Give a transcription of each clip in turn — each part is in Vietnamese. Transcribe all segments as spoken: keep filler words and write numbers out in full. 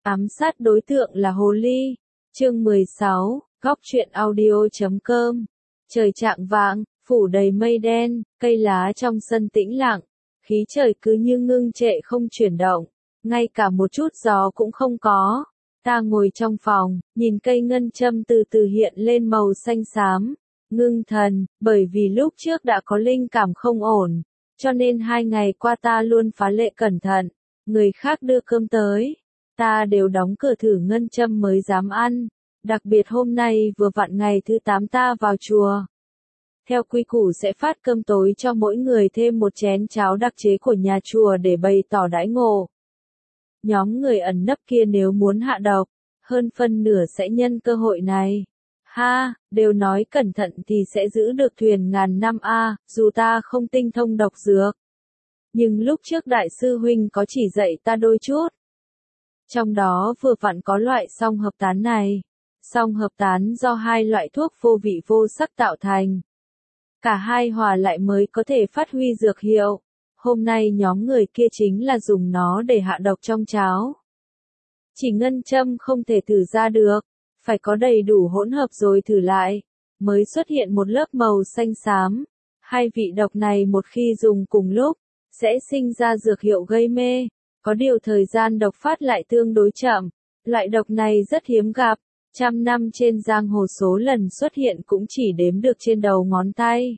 Ám sát đối tượng là hồ ly. Chương mười sáu, góc truyện audio chấm com. Trời chạng vạng, phủ đầy mây đen, cây lá trong sân tĩnh lặng, khí trời cứ như ngưng trệ không chuyển động, ngay cả một chút gió cũng không có. Ta ngồi trong phòng, nhìn cây ngân châm từ từ hiện lên màu xanh xám, ngưng thần, bởi vì lúc trước đã có linh cảm không ổn, cho nên hai ngày qua ta luôn phá lệ cẩn thận, người khác đưa cơm tới, ta đều đóng cửa thử ngân châm mới dám ăn, đặc biệt hôm nay vừa vặn ngày thứ tám ta vào chùa. Theo quy củ sẽ phát cơm tối cho mỗi người thêm một chén cháo đặc chế của nhà chùa để bày tỏ đãi ngộ. Nhóm người ẩn nấp kia nếu muốn hạ độc, hơn phân nửa sẽ nhân cơ hội này. Ha, đều nói cẩn thận thì sẽ giữ được thuyền ngàn năm a, dù ta không tinh thông độc dược. Nhưng lúc trước đại sư huynh có chỉ dạy ta đôi chút. Trong đó vừa vặn có loại song hợp tán này. Song hợp tán do hai loại thuốc vô vị vô sắc tạo thành. Cả hai hòa lại mới có thể phát huy dược hiệu. Hôm nay nhóm người kia chính là dùng nó để hạ độc trong cháo. Chỉ ngân châm không thể thử ra được, phải có đầy đủ hỗn hợp rồi thử lại, mới xuất hiện một lớp màu xanh xám. Hai vị độc này một khi dùng cùng lúc, sẽ sinh ra dược hiệu gây mê, có điều thời gian độc phát lại tương đối chậm. Loại độc này rất hiếm gặp, trăm năm trên giang hồ số lần xuất hiện cũng chỉ đếm được trên đầu ngón tay.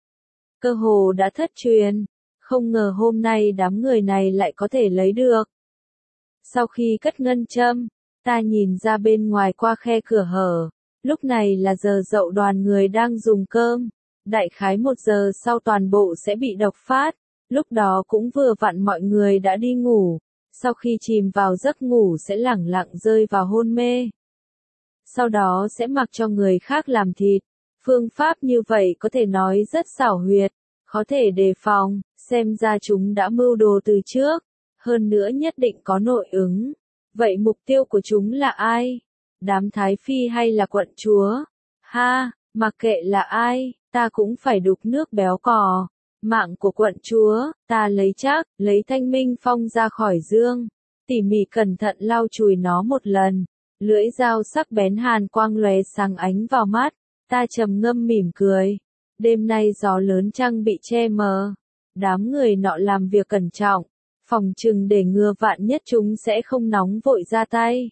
Cơ hồ đã thất truyền, không ngờ hôm nay đám người này lại có thể lấy được. Sau khi cất ngân châm, ta nhìn ra bên ngoài qua khe cửa hở, lúc này là giờ dậu đoàn người đang dùng cơm, đại khái một giờ sau toàn bộ sẽ bị độc phát, lúc đó cũng vừa vặn mọi người đã đi ngủ, sau khi chìm vào giấc ngủ sẽ lẳng lặng rơi vào hôn mê. Sau đó sẽ mặc cho người khác làm thịt, phương pháp như vậy có thể nói rất xảo huyệt, khó thể đề phòng, xem ra chúng đã mưu đồ từ trước, hơn nữa nhất định có nội ứng. Vậy mục tiêu của chúng là ai? Đám Thái Phi hay là quận chúa? Ha, mặc kệ là ai, ta cũng phải đục nước béo cò. Mạng của quận chúa, ta lấy chắc, lấy Thanh Minh Phong ra khỏi dương, tỉ mỉ cẩn thận lau chùi nó một lần, lưỡi dao sắc bén hàn quang lóe sáng ánh vào mắt, ta trầm ngâm mỉm cười. Đêm nay gió lớn trăng bị che mờ, đám người nọ làm việc cẩn trọng, phòng chừng để ngừa vạn nhất chúng sẽ không nóng vội ra tay.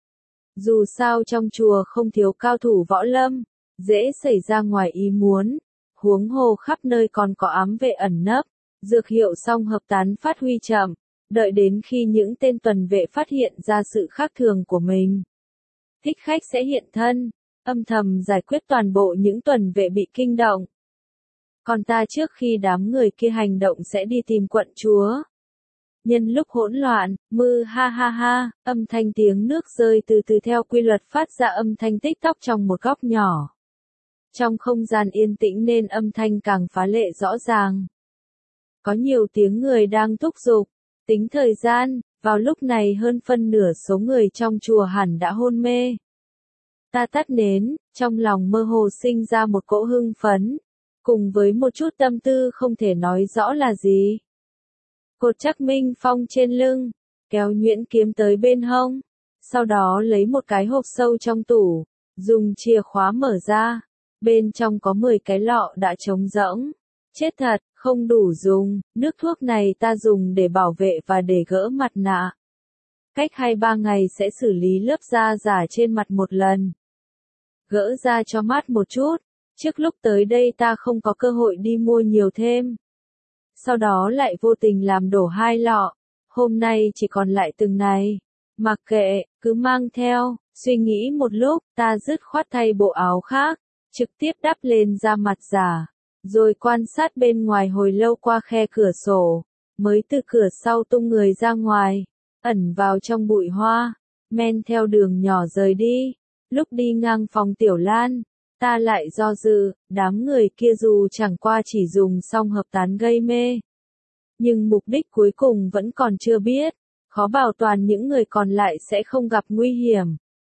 Dù sao trong chùa không thiếu cao thủ võ lâm, dễ xảy ra ngoài ý muốn, huống hồ khắp nơi còn có ám vệ ẩn nấp, dược hiệu song hợp tán phát huy chậm, đợi đến khi những tên tuần vệ phát hiện ra sự khác thường của mình. Thích khách sẽ hiện thân, âm thầm giải quyết toàn bộ những tuần vệ bị kinh động. Còn ta trước khi đám người kia hành động sẽ đi tìm quận chúa. Nhân lúc hỗn loạn, mư ha ha ha, âm thanh tiếng nước rơi từ từ theo quy luật phát ra âm thanh tích tóc trong một góc nhỏ. Trong không gian yên tĩnh nên âm thanh càng phá lệ rõ ràng. Có nhiều tiếng người đang thúc giục, tính thời gian, vào lúc này hơn phân nửa số người trong chùa hẳn đã hôn mê. Ta tắt nến, trong lòng mơ hồ sinh ra một cỗ hưng phấn, cùng với một chút tâm tư không thể nói rõ là gì. Cột chắc Minh Phong trên lưng, kéo nhuyễn kiếm tới bên hông, sau đó lấy một cái hộp sâu trong tủ, dùng chìa khóa mở ra, bên trong có mười cái lọ đã trống rỗng. Chết thật, không đủ dùng, nước thuốc này ta dùng để bảo vệ và để gỡ mặt nạ. Cách hai ba ngày sẽ xử lý lớp da giả trên mặt một lần. Gỡ ra cho mát một chút, trước lúc tới đây ta không có cơ hội đi mua nhiều thêm. Sau đó lại vô tình làm đổ hai lọ, hôm nay chỉ còn lại từng này. Mặc kệ, cứ mang theo, suy nghĩ một lúc, ta dứt khoát thay bộ áo khác, trực tiếp đắp lên da mặt giả, rồi quan sát bên ngoài hồi lâu qua khe cửa sổ, mới từ cửa sau tung người ra ngoài, ẩn vào trong bụi hoa, men theo đường nhỏ rời đi. Lúc đi ngang phòng Tiểu Lan, ta lại do dự, đám người kia dù chẳng qua chỉ dùng song hợp tán gây mê. Nhưng mục đích cuối cùng vẫn còn chưa biết, khó bảo toàn những người còn lại sẽ không gặp nguy hiểm.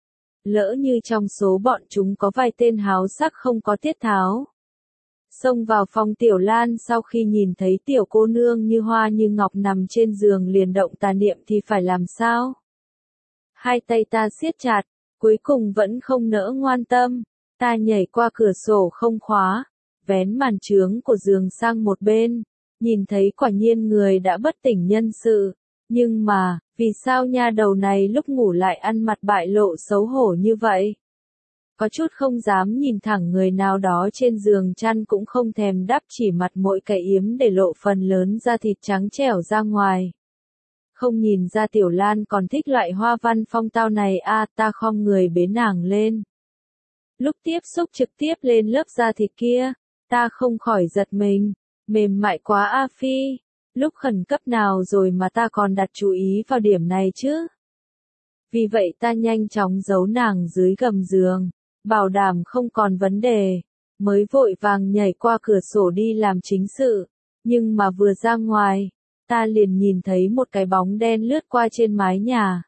Lỡ như trong số bọn chúng có vài tên háo sắc không có tiết tháo. Xông vào phòng Tiểu Lan sau khi nhìn thấy tiểu cô nương như hoa như ngọc nằm trên giường liền động tà niệm thì phải làm sao? Hai tay ta siết chặt, cuối cùng vẫn không nỡ ngoan tâm. Ta nhảy qua cửa sổ không khóa, vén màn trướng của giường sang một bên, nhìn thấy quả nhiên người đã bất tỉnh nhân sự. Nhưng mà, vì sao nha đầu này lúc ngủ lại ăn mặt bại lộ xấu hổ như vậy? Có chút không dám nhìn thẳng người nào đó trên giường chăn cũng không thèm đắp chỉ mặt mỗi cái yếm để lộ phần lớn da thịt trắng trẻo ra ngoài. Không nhìn ra Tiểu Lan còn thích loại hoa văn phong tao này à, ta khom người bế nàng lên. Lúc tiếp xúc trực tiếp lên lớp da thịt kia, ta không khỏi giật mình, mềm mại quá a Phi, lúc khẩn cấp nào rồi mà ta còn đặt chú ý vào điểm này chứ. Vì vậy ta nhanh chóng giấu nàng dưới gầm giường, bảo đảm không còn vấn đề, mới vội vàng nhảy qua cửa sổ đi làm chính sự, nhưng mà vừa ra ngoài, ta liền nhìn thấy một cái bóng đen lướt qua trên mái nhà.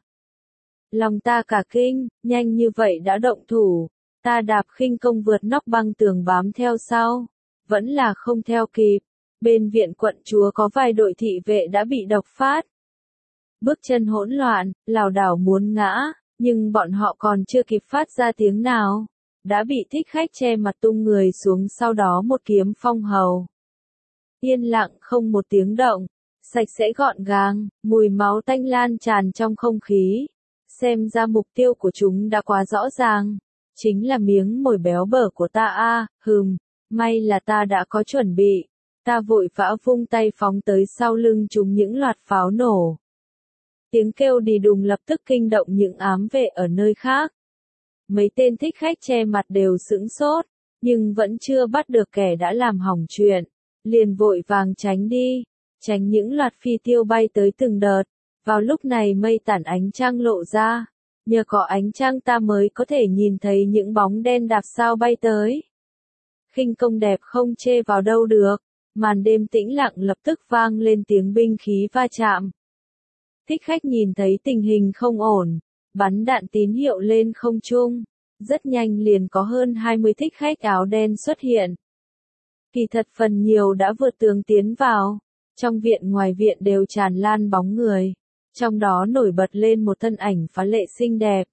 Lòng ta cả kinh, nhanh như vậy đã động thủ, ta đạp khinh công vượt nóc băng tường bám theo sau, vẫn là không theo kịp, bên viện quận chúa có vài đội thị vệ đã bị độc phát. Bước chân hỗn loạn, lảo đảo muốn ngã, nhưng bọn họ còn chưa kịp phát ra tiếng nào, đã bị thích khách che mặt tung người xuống sau đó một kiếm phong hầu. Yên lặng không một tiếng động, sạch sẽ gọn gàng, mùi máu tanh lan tràn trong không khí. Xem ra mục tiêu của chúng đã quá rõ ràng, chính là miếng mồi béo bở của ta a, à, hừm, may là ta đã có chuẩn bị. Ta vội vã vung tay phóng tới sau lưng chúng những loạt pháo nổ. Tiếng kêu đi đùng lập tức kinh động những ám vệ ở nơi khác. Mấy tên thích khách che mặt đều sững sốt, nhưng vẫn chưa bắt được kẻ đã làm hỏng chuyện, liền vội vàng tránh đi, tránh những loạt phi tiêu bay tới từng đợt. Vào lúc này mây tản ánh trăng lộ ra, nhờ có ánh trăng ta mới có thể nhìn thấy những bóng đen đạp sao bay tới. Khinh công đẹp không chê vào đâu được, màn đêm tĩnh lặng lập tức vang lên tiếng binh khí va chạm. Thích khách nhìn thấy tình hình không ổn, bắn đạn tín hiệu lên không trung, rất nhanh liền có hơn hai mươi thích khách áo đen xuất hiện. Kỳ thật phần nhiều đã vượt tường tiến vào, trong viện ngoài viện đều tràn lan bóng người, trong đó nổi bật lên một thân ảnh phá lệ xinh đẹp.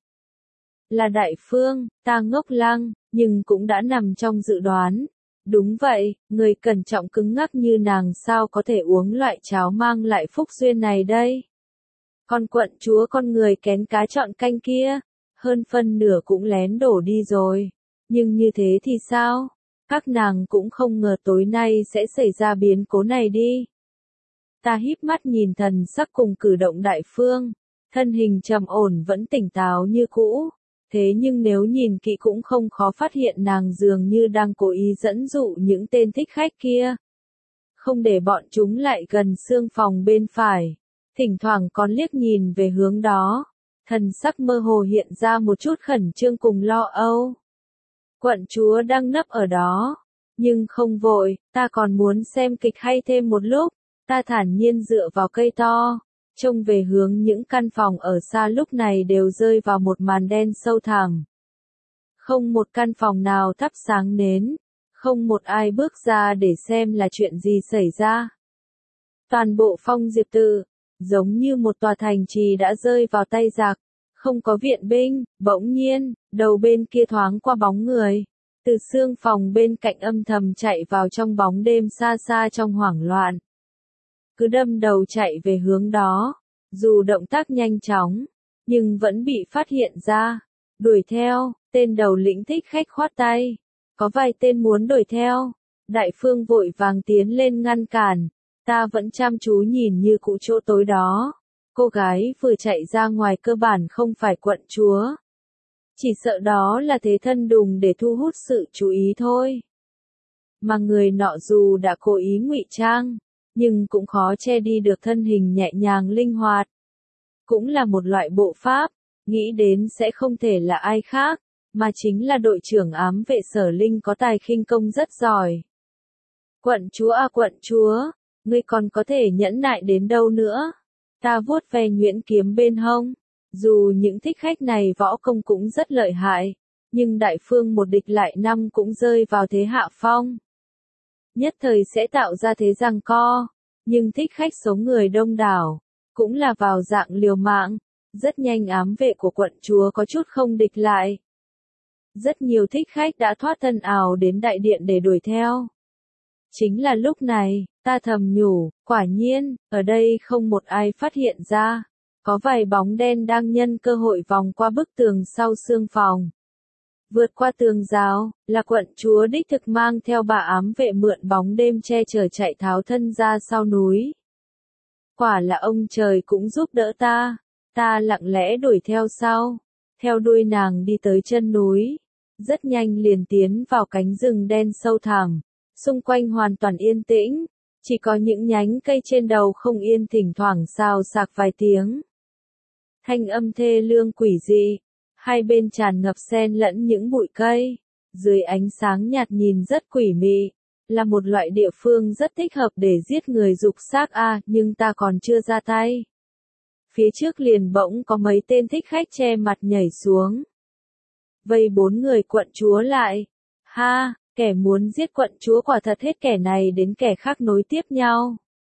Là Đại Phương, ta ngốc lăng, nhưng cũng đã nằm trong dự đoán. Đúng vậy, người cẩn trọng cứng ngắc như nàng sao có thể uống loại cháo mang lại phúc duyên này đây. Con quận chúa con người kén cá chọn canh kia, hơn phân nửa cũng lén đổ đi rồi. Nhưng như thế thì sao? Các nàng cũng không ngờ tối nay sẽ xảy ra biến cố này đi. Ta híp mắt nhìn thần sắc cùng cử động Đại Phương, thân hình trầm ổn vẫn tỉnh táo như cũ. Thế nhưng nếu nhìn kỹ cũng không khó phát hiện nàng dường như đang cố ý dẫn dụ những tên thích khách kia. Không để bọn chúng lại gần xương phòng bên phải. Thỉnh thoảng còn liếc nhìn về hướng đó. Thần sắc mơ hồ hiện ra một chút khẩn trương cùng lo âu. Quận chúa đang nấp ở đó. Nhưng không vội, ta còn muốn xem kịch hay thêm một lúc. Ta thản nhiên dựa vào cây to. Trông về hướng những căn phòng ở xa lúc này đều rơi vào một màn đen sâu thẳm. Không một căn phòng nào thắp sáng nến, không một ai bước ra để xem là chuyện gì xảy ra. Toàn bộ Phong Diệp Tự, giống như một tòa thành trì đã rơi vào tay giặc, không có viện binh, bỗng nhiên, đầu bên kia thoáng qua bóng người. Từ xương phòng bên cạnh âm thầm chạy vào trong bóng đêm xa xa trong hoảng loạn. Cứ đâm đầu chạy về hướng đó, dù động tác nhanh chóng, nhưng vẫn bị phát hiện ra. Đuổi theo, tên đầu lĩnh thích khách khoát tay. Có vài tên muốn đuổi theo. Đại Phương vội vàng tiến lên ngăn cản. Ta vẫn chăm chú nhìn như cũ chỗ tối đó. Cô gái vừa chạy ra ngoài cơ bản không phải quận chúa. Chỉ sợ đó là thế thân đùng để thu hút sự chú ý thôi. Mà người nọ dù đã cố ý ngụy trang, nhưng cũng khó che đi được thân hình nhẹ nhàng linh hoạt. Cũng là một loại bộ pháp, nghĩ đến sẽ không thể là ai khác, mà chính là đội trưởng ám vệ Sở Linh có tài khinh công rất giỏi. Quận chúa à quận chúa, ngươi còn có thể nhẫn nại đến đâu nữa? Ta vuốt ve nhuyễn kiếm bên hông, dù những thích khách này võ công cũng rất lợi hại, nhưng Đại Phương một địch lại năm cũng rơi vào thế hạ phong. Nhất thời sẽ tạo ra thế giằng co, nhưng thích khách số người đông đảo, cũng là vào dạng liều mạng, Rất nhanh ám vệ của quận chúa có chút không địch lại. Rất nhiều thích khách đã thoát thân ảo đến đại điện để đuổi theo. Chính là lúc này, ta thầm nhủ, quả nhiên, ở đây không một ai phát hiện ra. Có vài bóng đen đang nhân cơ hội vòng qua bức tường sau xương phòng. Vượt qua tường rào, là quận chúa đích thực mang theo bà ám vệ mượn bóng đêm che chở chạy tháo thân ra sau núi. Quả là ông trời cũng giúp đỡ ta, ta lặng lẽ đuổi theo sau, theo đuôi nàng đi tới chân núi. Rất nhanh liền tiến vào cánh rừng đen sâu thẳm, xung quanh hoàn toàn yên tĩnh, chỉ có những nhánh cây trên đầu không yên thỉnh thoảng xào xạc vài tiếng. Thanh âm thê lương quỷ dị, hai bên tràn ngập xen lẫn những bụi cây, dưới ánh sáng nhạt nhìn rất quỷ mị, là một loại địa phương rất thích hợp để giết người dục xác a, à, nhưng ta còn chưa ra tay. Phía trước liền bỗng có mấy tên thích khách che mặt nhảy xuống. Vây bốn người quận chúa lại. Ha, kẻ muốn giết quận chúa quả thật hết kẻ này đến kẻ khác nối tiếp nhau.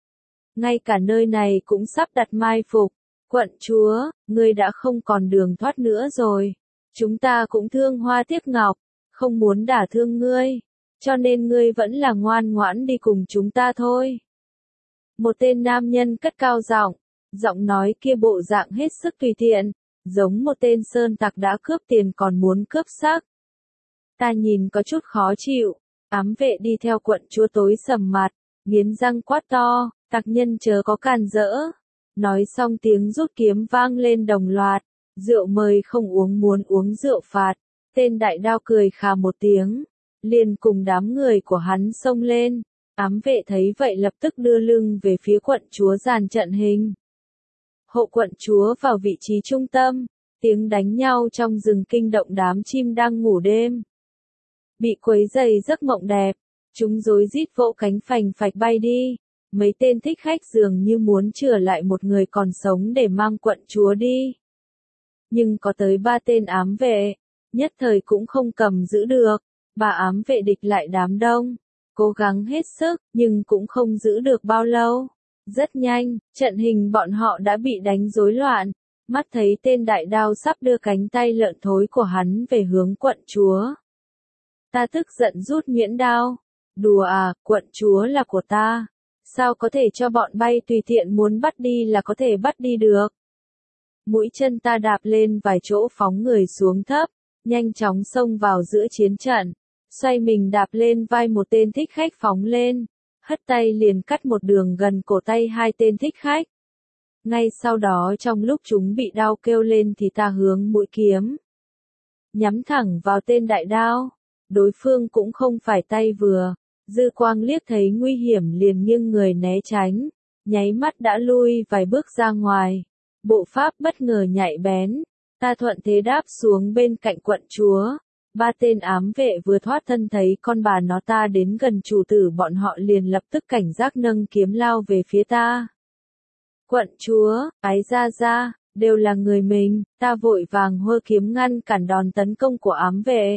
Ngay cả nơi này cũng sắp đặt mai phục. Quận chúa, ngươi đã không còn đường thoát nữa rồi. Chúng ta cũng thương hoa tiếc ngọc, không muốn đả thương ngươi, cho nên ngươi vẫn là ngoan ngoãn đi cùng chúng ta thôi. Một tên nam nhân cất cao giọng, giọng nói kia bộ dạng hết sức tùy tiện, giống một tên sơn tặc đã cướp tiền còn muốn cướp xác. Ta nhìn có chút khó chịu, ám vệ đi theo quận chúa tối sầm mặt, nghiến răng quát to, tặc nhân chớ có càn rỡ. Nói xong tiếng rút kiếm vang lên đồng loạt, rượu mời không uống muốn uống rượu phạt, tên đại đao cười khà một tiếng, liền cùng đám người của hắn xông lên, ám vệ thấy vậy lập tức đưa lưng về phía quận chúa dàn trận hình. Hộ quận chúa vào vị trí trung tâm, tiếng đánh nhau trong rừng kinh động đám chim đang ngủ đêm. Bị quấy dày giấc mộng đẹp, chúng rối rít vỗ cánh phành phạch bay đi. Mấy tên thích khách dường như muốn chừa lại một người còn sống để mang quận chúa đi. Nhưng có tới ba tên ám vệ, nhất thời cũng không cầm giữ được, bà ám vệ địch lại đám đông, cố gắng hết sức, nhưng cũng không giữ được bao lâu. Rất nhanh, trận hình bọn họ đã bị đánh rối loạn, mắt thấy tên đại đao sắp đưa cánh tay lợn thối của hắn về hướng quận chúa. Ta tức giận rút nhuyễn đao, đùa à, quận chúa là của ta. Sao có thể cho bọn bay tùy tiện muốn bắt đi là có thể bắt đi được. Mũi chân ta đạp lên vài chỗ phóng người xuống thấp, nhanh chóng xông vào giữa chiến trận, xoay mình đạp lên vai một tên thích khách phóng lên, hất tay liền cắt một đường gần cổ tay hai tên thích khách. Ngay sau đó trong lúc chúng bị đau kêu lên thì ta hướng mũi kiếm, nhắm thẳng vào tên đại đao, đối phương cũng không phải tay vừa. Dư quang liếc thấy nguy hiểm liền nghiêng người né tránh, nháy mắt đã lui vài bước ra ngoài. Bộ pháp bất ngờ nhạy bén, ta thuận thế đáp xuống bên cạnh quận chúa. Ba tên ám vệ vừa thoát thân thấy con bà nó ta đến gần chủ tử bọn họ liền lập tức cảnh giác nâng kiếm lao về phía ta. Quận chúa, ái ra ra, đều là người mình, ta vội vàng hô kiếm ngăn cản đòn tấn công của ám vệ.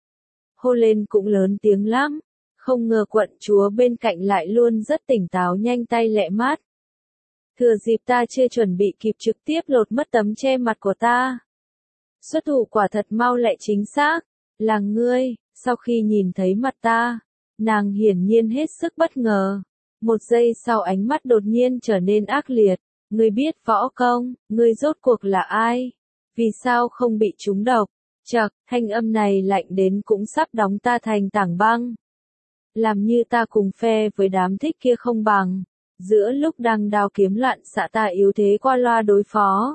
Hô lên cũng lớn tiếng lắm. Không ngờ quận chúa bên cạnh lại luôn rất tỉnh táo nhanh tay lẹ mát. Thừa dịp ta chưa chuẩn bị kịp trực tiếp lột mất tấm che mặt của ta. Xuất thủ quả thật mau lẹ chính xác, là ngươi, sau khi nhìn thấy mặt ta, nàng hiển nhiên hết sức bất ngờ. Một giây sau ánh mắt đột nhiên trở nên ác liệt, ngươi biết võ công, ngươi rốt cuộc là ai? Vì sao không bị trúng độc? Chậc, thanh âm này lạnh đến cũng sắp đóng ta thành tảng băng. Làm như ta cùng phe với đám thích kia không bằng, giữa lúc đang đao kiếm loạn xạ ta yếu thế qua loa đối phó.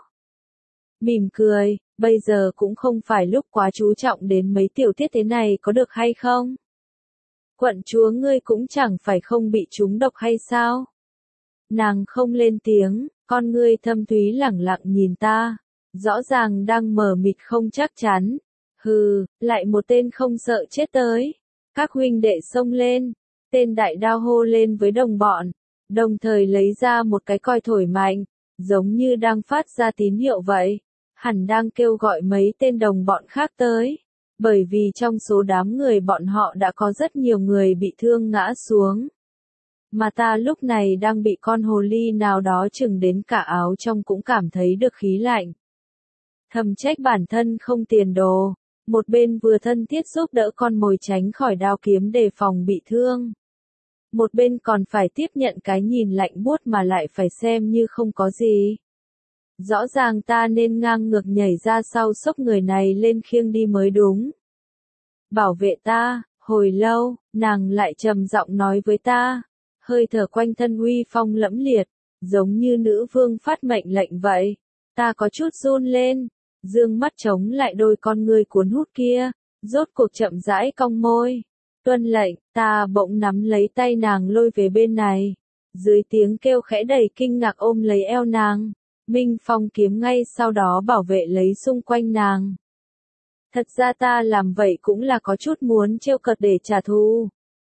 Mỉm cười, bây giờ cũng không phải lúc quá chú trọng đến mấy tiểu tiết thế này có được hay không? Quận chúa ngươi cũng chẳng phải không bị trúng độc hay sao? Nàng không lên tiếng, con ngươi thâm thúy lẳng lặng nhìn ta, rõ ràng đang mờ mịt không chắc chắn. Hừ, lại một tên không sợ chết tới. Các huynh đệ xông lên, tên đại đao hô lên với đồng bọn, đồng thời lấy ra một cái còi thổi mạnh, giống như đang phát ra tín hiệu vậy, hẳn đang kêu gọi mấy tên đồng bọn khác tới, bởi vì trong số đám người bọn họ đã có rất nhiều người bị thương ngã xuống. Mà ta lúc này đang bị con hồ ly nào đó chừng đến cả áo trong cũng cảm thấy được khí lạnh. Thầm trách bản thân không tiền đồ, một bên vừa thân thiết giúp đỡ con mồi tránh khỏi đao kiếm đề phòng bị thương. Một bên còn phải tiếp nhận cái nhìn lạnh buốt mà lại phải xem như không có gì. Rõ ràng ta nên ngang ngược nhảy ra sau xốc người này lên khiêng đi mới đúng. Bảo vệ ta, hồi lâu, nàng lại trầm giọng nói với ta, hơi thở quanh thân uy phong lẫm liệt, giống như nữ vương phát mệnh lệnh vậy. Ta có chút run lên, dương mắt chống lại đôi con ngươi cuốn hút kia, rốt cuộc chậm rãi cong môi. Tuân lệnh, ta bỗng nắm lấy tay nàng lôi về bên này. Dưới tiếng kêu khẽ đầy kinh ngạc ôm lấy eo nàng, Minh Phong kiếm ngay sau đó bảo vệ lấy xung quanh nàng. Thật ra ta làm vậy cũng là có chút muốn trêu cợt để trả thù.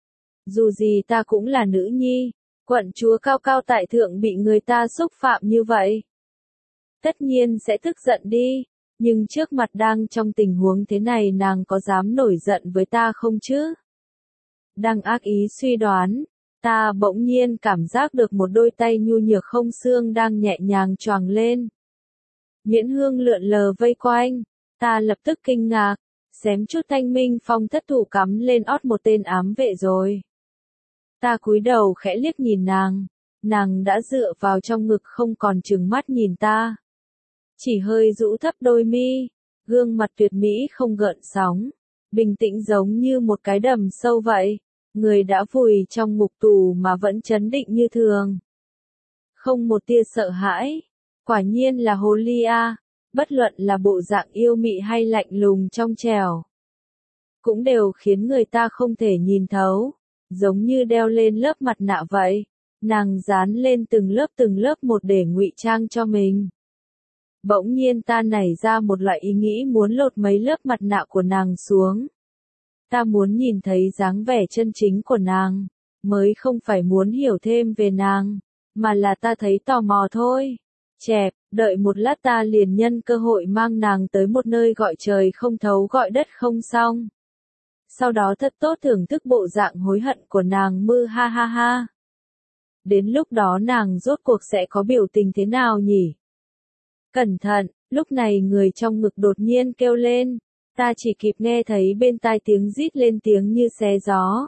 Dù gì ta cũng là nữ nhi, quận chúa cao cao tại thượng bị người ta xúc phạm như vậy. Tất nhiên sẽ tức giận đi, nhưng trước mặt đang trong tình huống thế này nàng có dám nổi giận với ta không chứ? Đang ác ý suy đoán, ta bỗng nhiên cảm giác được một đôi tay nhu nhược không xương đang nhẹ nhàng choàng lên. Miễn hương lượn lờ vây quanh, ta lập tức kinh ngạc, xém chút Thanh Minh Phong thất thủ cắm lên ót một tên ám vệ rồi. Ta cúi đầu khẽ liếc nhìn nàng, nàng đã dựa vào trong ngực không còn trừng mắt nhìn ta. Chỉ hơi rũ thấp đôi mi, gương mặt tuyệt mỹ không gợn sóng, bình tĩnh giống như một cái đầm sâu vậy, người đã vùi trong ngục tù mà vẫn trấn định như thường. Không một tia sợ hãi, quả nhiên là hồ ly a, bất luận là bộ dạng yêu mị hay lạnh lùng trong trẻo, cũng đều khiến người ta không thể nhìn thấu, giống như đeo lên lớp mặt nạ vậy, nàng dán lên từng lớp từng lớp một để ngụy trang cho mình. Bỗng nhiên ta nảy ra một loại ý nghĩ muốn lột mấy lớp mặt nạ của nàng xuống. Ta muốn nhìn thấy dáng vẻ chân chính của nàng, mới không phải muốn hiểu thêm về nàng, mà là ta thấy tò mò thôi. Chẹp, đợi một lát ta liền nhân cơ hội mang nàng tới một nơi gọi trời không thấu gọi đất không xong. Sau đó thật tốt thưởng thức bộ dạng hối hận của nàng mư ha ha ha. Đến lúc đó nàng rốt cuộc sẽ có biểu tình thế nào nhỉ? Cẩn thận, lúc này người trong ngực đột nhiên kêu lên, ta chỉ kịp nghe thấy bên tai tiếng rít lên tiếng như xé gió.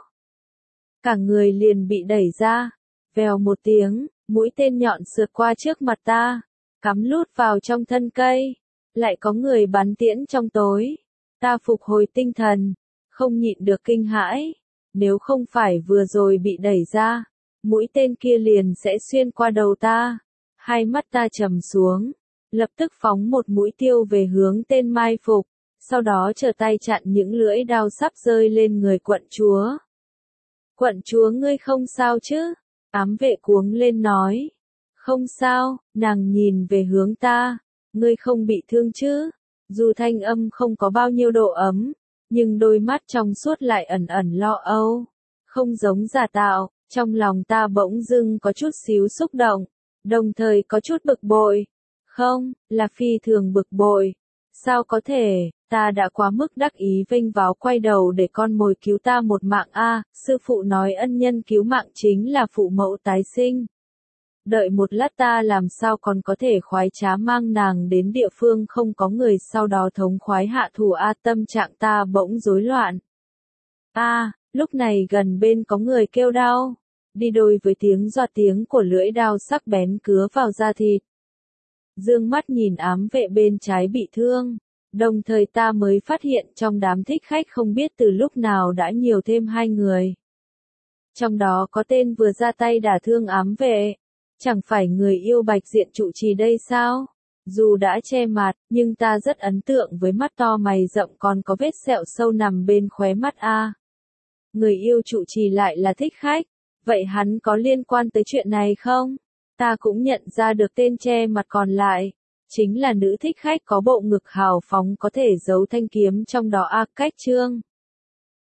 Cả người liền bị đẩy ra, vèo một tiếng, mũi tên nhọn sượt qua trước mặt ta, cắm lút vào trong thân cây, lại có người bắn tiễn trong tối. Ta phục hồi tinh thần, không nhịn được kinh hãi, nếu không phải vừa rồi bị đẩy ra, mũi tên kia liền sẽ xuyên qua đầu ta. Hai mắt ta trầm xuống, lập tức phóng một mũi tiêu về hướng tên mai phục, sau đó trở tay chặn những lưỡi đao sắp rơi lên người quận chúa. Quận chúa ngươi không sao chứ? Ám vệ cuống lên nói. Không sao, nàng nhìn về hướng ta, ngươi không bị thương chứ? Dù thanh âm không có bao nhiêu độ ấm, nhưng đôi mắt trong suốt lại ẩn ẩn lo âu. Không giống giả tạo, trong lòng ta bỗng dưng có chút xíu xúc động, đồng thời có chút bực bội. Không, là phi thường bực bội. Sao có thể, ta đã quá mức đắc ý vênh váo quay đầu để con mồi cứu ta một mạng a, sư phụ nói ân nhân cứu mạng chính là phụ mẫu tái sinh. Đợi một lát ta làm sao còn có thể khoái trá mang nàng đến địa phương không có người sau đó thống khoái hạ thủ a, tâm trạng ta bỗng rối loạn. A, lúc này gần bên có người kêu đau, đi đôi với tiếng giọt tiếng của lưỡi đao sắc bén cứa vào da thịt. Dương mắt nhìn ám vệ bên trái bị thương, đồng thời ta mới phát hiện trong đám thích khách không biết từ lúc nào đã nhiều thêm hai người. Trong đó có tên vừa ra tay đả thương ám vệ, chẳng phải người yêu bạch diện trụ trì đây sao? Dù đã che mặt, nhưng ta rất ấn tượng với mắt to mày rậm còn có vết sẹo sâu nằm bên khóe mắt a. Người yêu trụ trì lại là thích khách, vậy hắn có liên quan tới chuyện này không? Ta cũng nhận ra được tên che mặt còn lại, chính là nữ thích khách có bộ ngực hào phóng có thể giấu thanh kiếm trong đó a, Cách Trương.